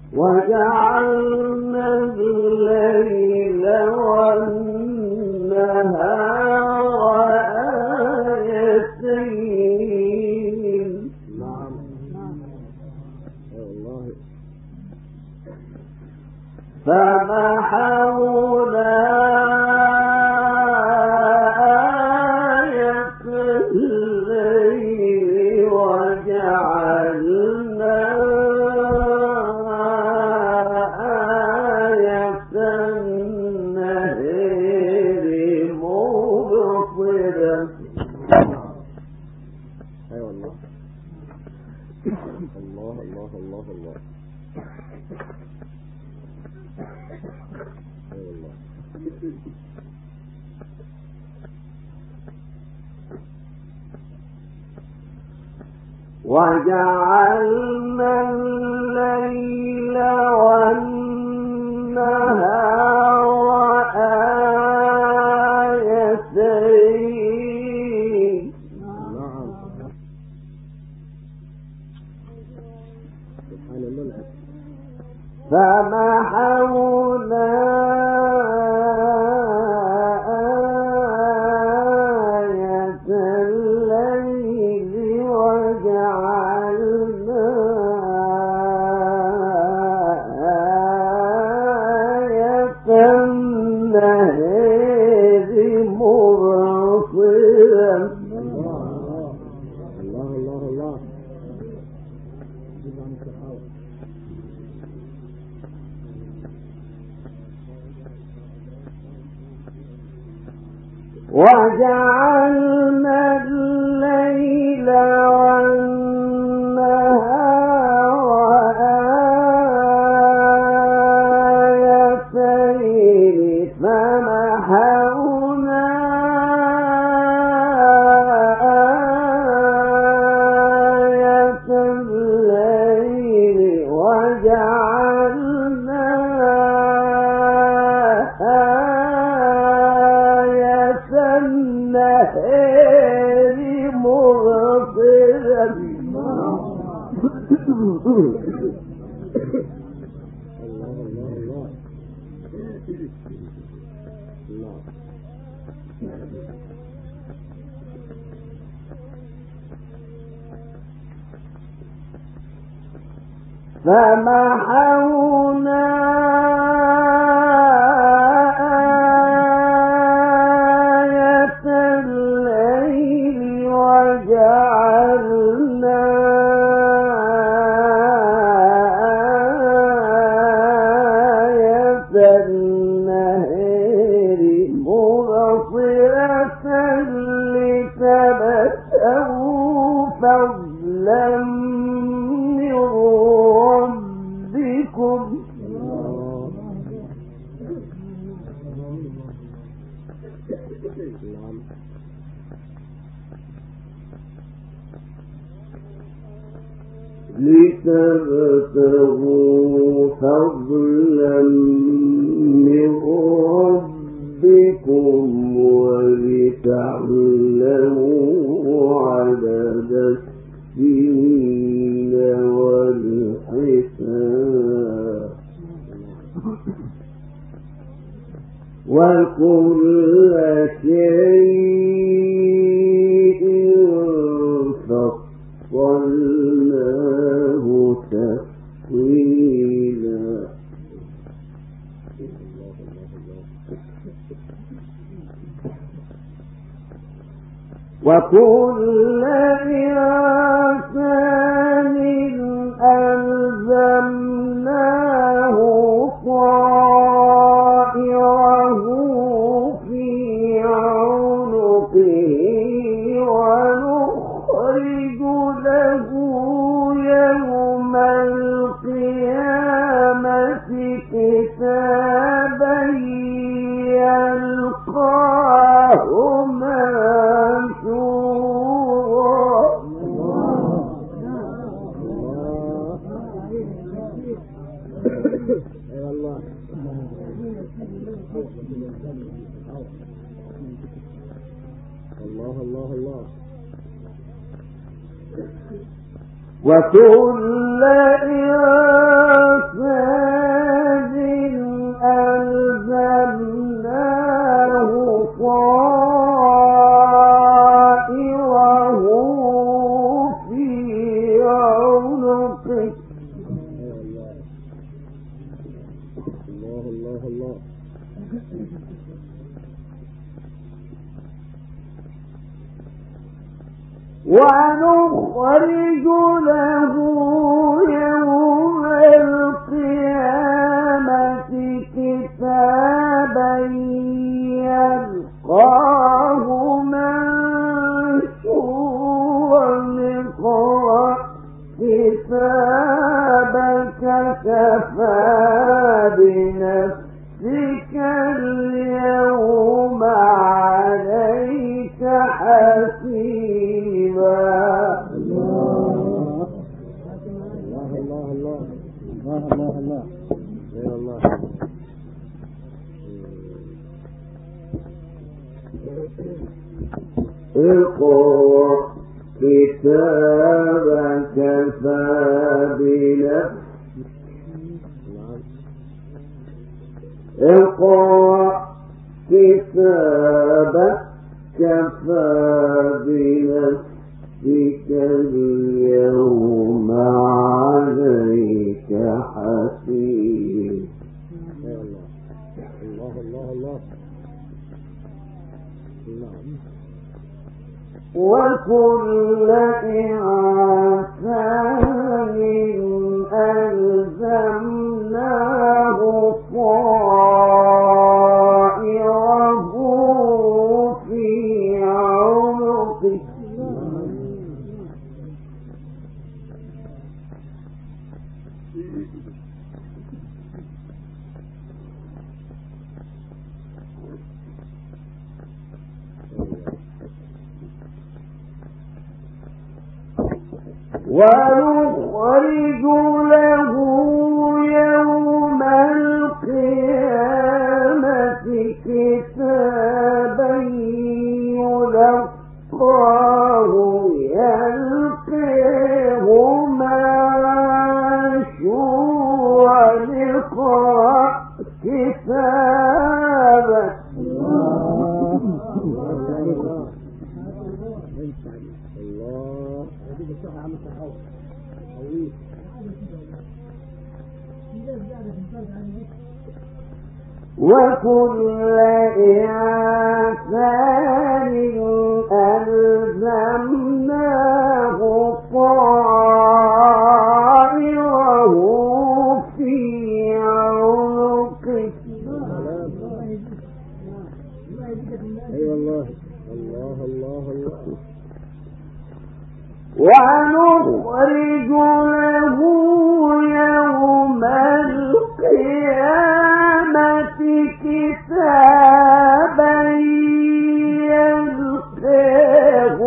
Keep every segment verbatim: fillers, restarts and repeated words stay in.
وجعلنا الليل والنهار آيتين فمحونا آية الليل وجعلنا آية النهار مبصرة. أي والله الله الله الله الله أي والله. وجعلنا الليل والنهار آيتين فمحونا آية الليل وجعلنا آية النهار مبصرة. الله الله الله. وجعلنا الليل والنهار آيتين فمحونا آية الليل وجعلنا النهار مبصرة. فمحونا آية الليل وجعلنا آية النهار مبصرة لتبتغوا فضلا من ربكم لتبتغوا فضلا من ربكم ولتعلموا عدد السنين والحساب وكل شيء فصلناه تفصيلا. وكل إنسان ألزمناه طائره في عنقه ونخرج له يوم القيامة كتابا يلقاه منشورا. الله الله الله. وكل إنسان الله الله الله ونخرج له يوم القيامة كتابا يلقاه منشورا اقرأ كتابك كفى بنفسك اليوم عليك حسيبا. الله الله الله الله الله غير الله. اقرأ كتابك كفى بنفسك اقرأ كتابك كفى بنفسك اليوم عليك حسيب. الله الله الله الله. وكل إنسان ألزمناه طائره في عنقه ونخرج له يوم القيامة كتابا يلقاه يلقيه منشورا اقرأ كتابك. وكل إنسان ألزمناه طائره في عنقه. أي والله الله الله الله. ونخرج له يوم القيامة كتابا يلقاه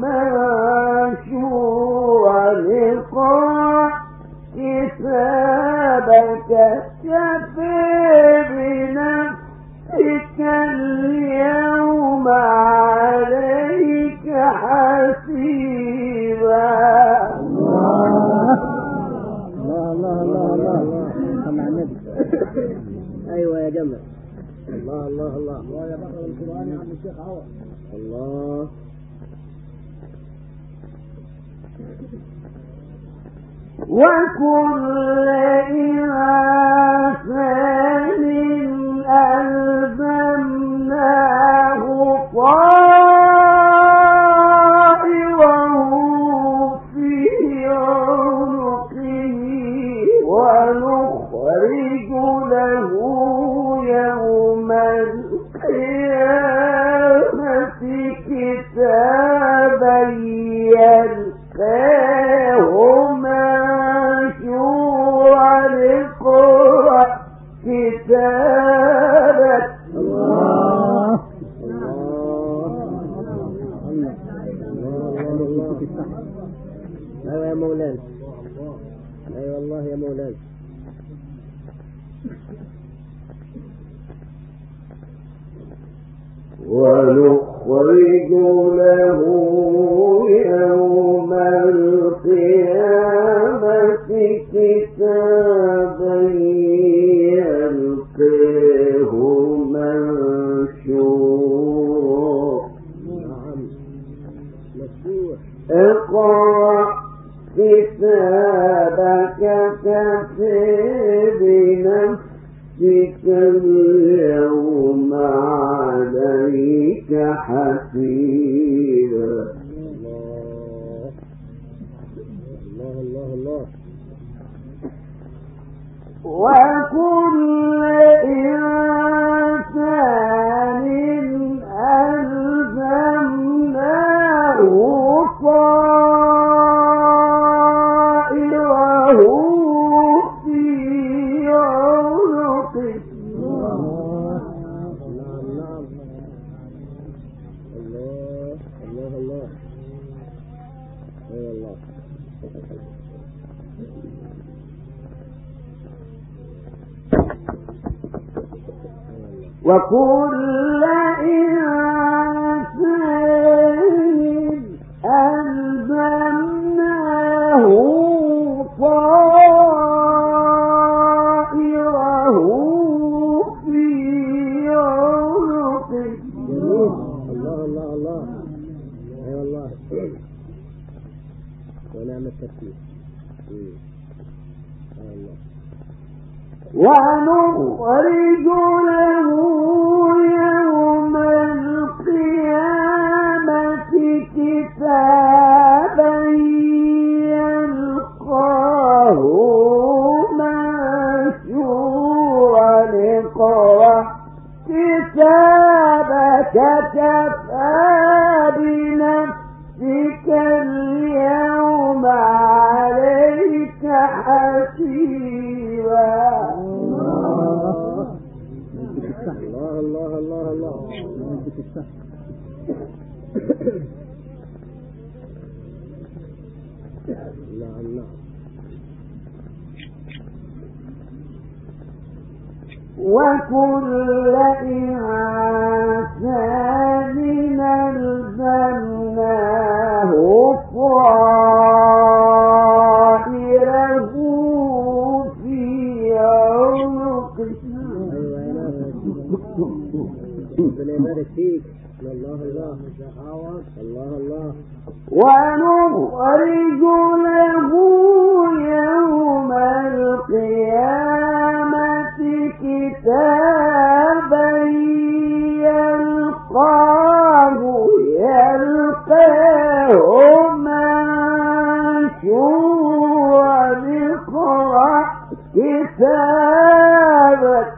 منشورا اقرأ كتابك كفى بنفسك اليوم عليك حسيبا. ايوه يا جمل. الله الله الله الله يا بقرة القرآن يا عم الشيخ عوض. الله. وكل إنسان ألزمناه طائره في عنقه ونخرج له يوم القيامة كتابا يلقاه منشورا اقرأ كتابك. الله ايوه يا مولانا. ايوه والله يا مولانا. ونخرج له يوم القيامة كتابا يلقاه منشورا اقرأ كتابك اليوم عليك حسيبا. الله الله الله. وكل إنسان ألزمناه طائره في عنقه. الله الله الله. وكل إنسان ألزمناه طائره في عنقه. الله الله الله. اي والله. ونعم التفكير. ونخرج له يوم القيامة كتابا يلقاه منشورا اقرأ كتابك كفى بنفسك اليوم عليك حسيبا. الله الله الله الله. نعم نعم. وكل إنسان ألزمناه طائره في عنقه. ربنا يبارك فيك. الله الله الله الله. ونخرج له يوم القيامة كتابا يلقاه يلقاه منشورا اقرأ كتابك.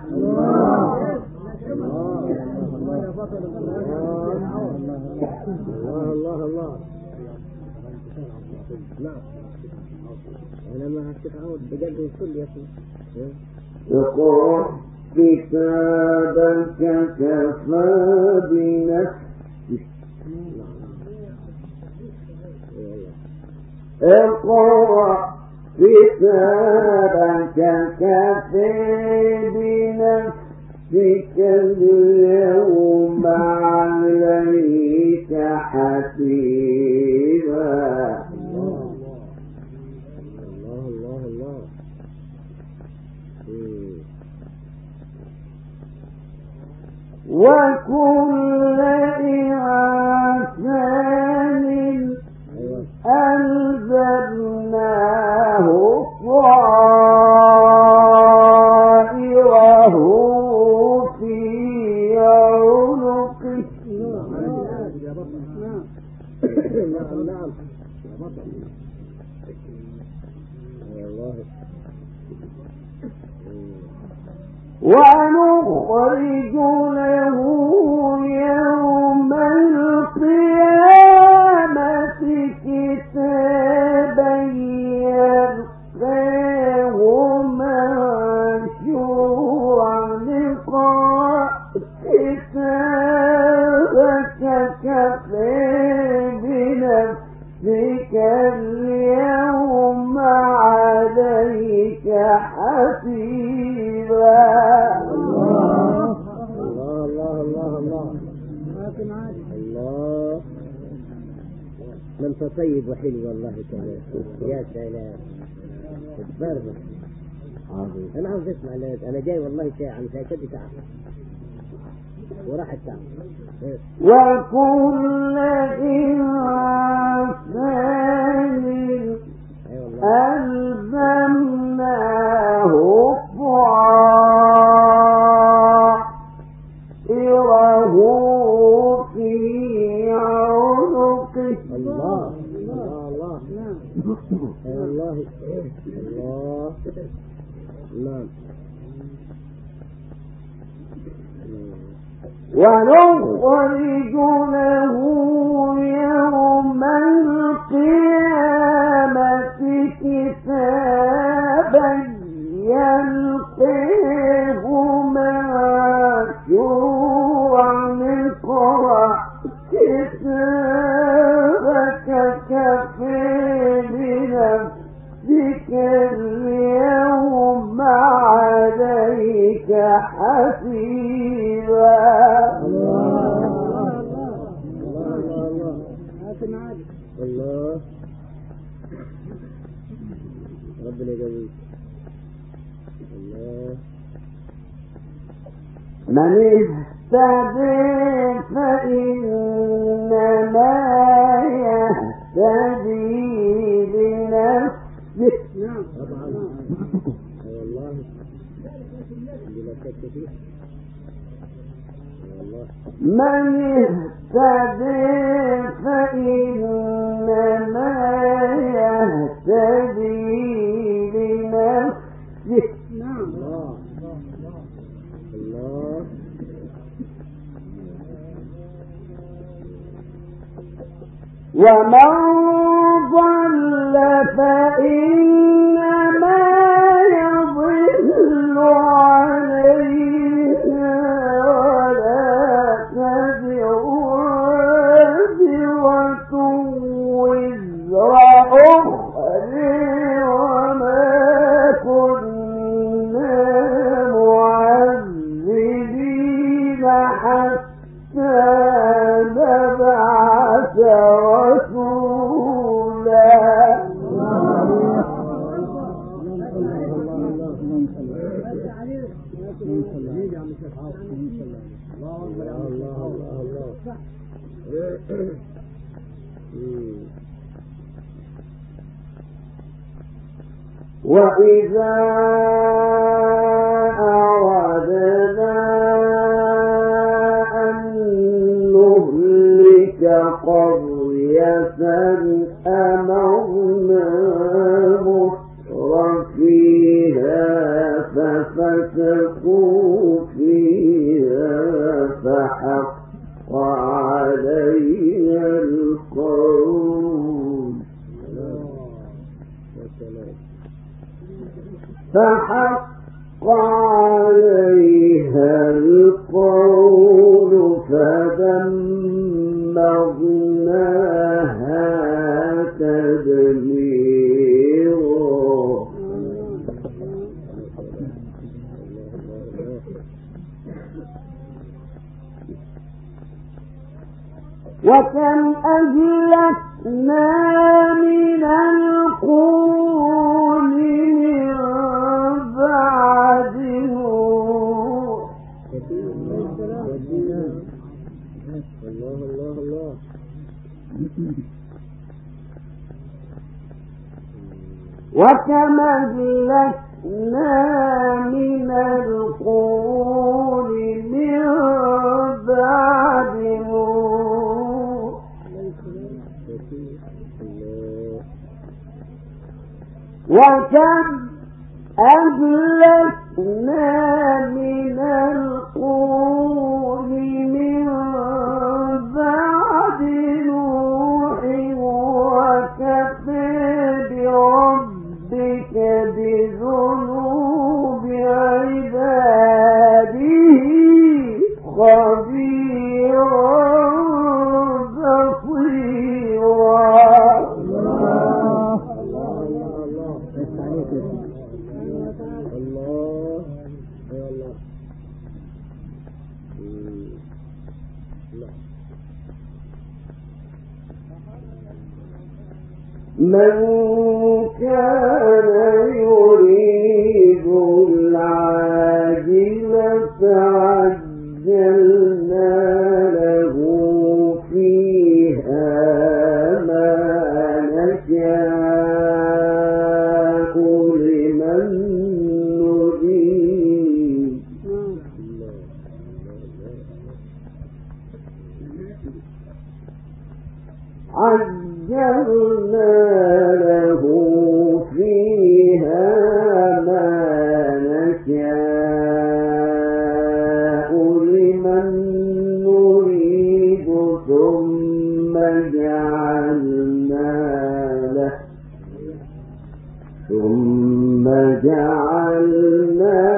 الله الله الله. نعم. أنا ما هتتعود بجد وكل يا أخي. اقرأ كتابك كفى بنفسك. اقرأ كتابك كفى بنفسك اليوم عليك حسيبا. الله الله الله. وكل إنسان ألزمناه طائره في عنقه. نعم نعم. والله. ونخرج له يوم القيامة كتابا يلقاه منشورا اقرأ كتابك كفى بنفسك اليوم عليك حسيبا. الله الله الله الله. الله. من طيب وحلو والله تعالى. يا سلام. تبارك. أنا عاوز أسمع. أنا جاي والله ساعة عن ساعة ساعة وراح الساعة. وكل إنسان ألزمناه طائره نعم. ونخرج له يوم القيامة كتابا يلقيه منشورا اقرأ كتابك كفى بنفسك اليوم عليك حسيبا. الله ربنا يجزيك. الله من اهتدى فإنما يهتدي لنفسه. نعم طبعا. والله بلا شك فيه. والله من اهتدى فإنما يهتدي لنفسه. نعم الله الله. ومن ضل فإنما يضل عليها ولا تزر وازرة وزر أخرى وما كنا معذبين حتى نبعث رسولا. وإذا أردنا أن نهلك قرية أمرنا مترفيها ففسقوا فيها فحق عليها القول فحق عليها القول فدمرناها تدميرا. وكم أهلكنا من القرون من بعد نوح. الله الله الله. وكم أهلكنا من القرون من بعد نوح وكم أهلكنا من القرون من بعد نوح وكفى بربك بذنوب عباده خبيرا بصيرا. من كان يريد العاجلة عجلنا له فيها ما نشاء لمن نريد عجلنا له فيها جعلنا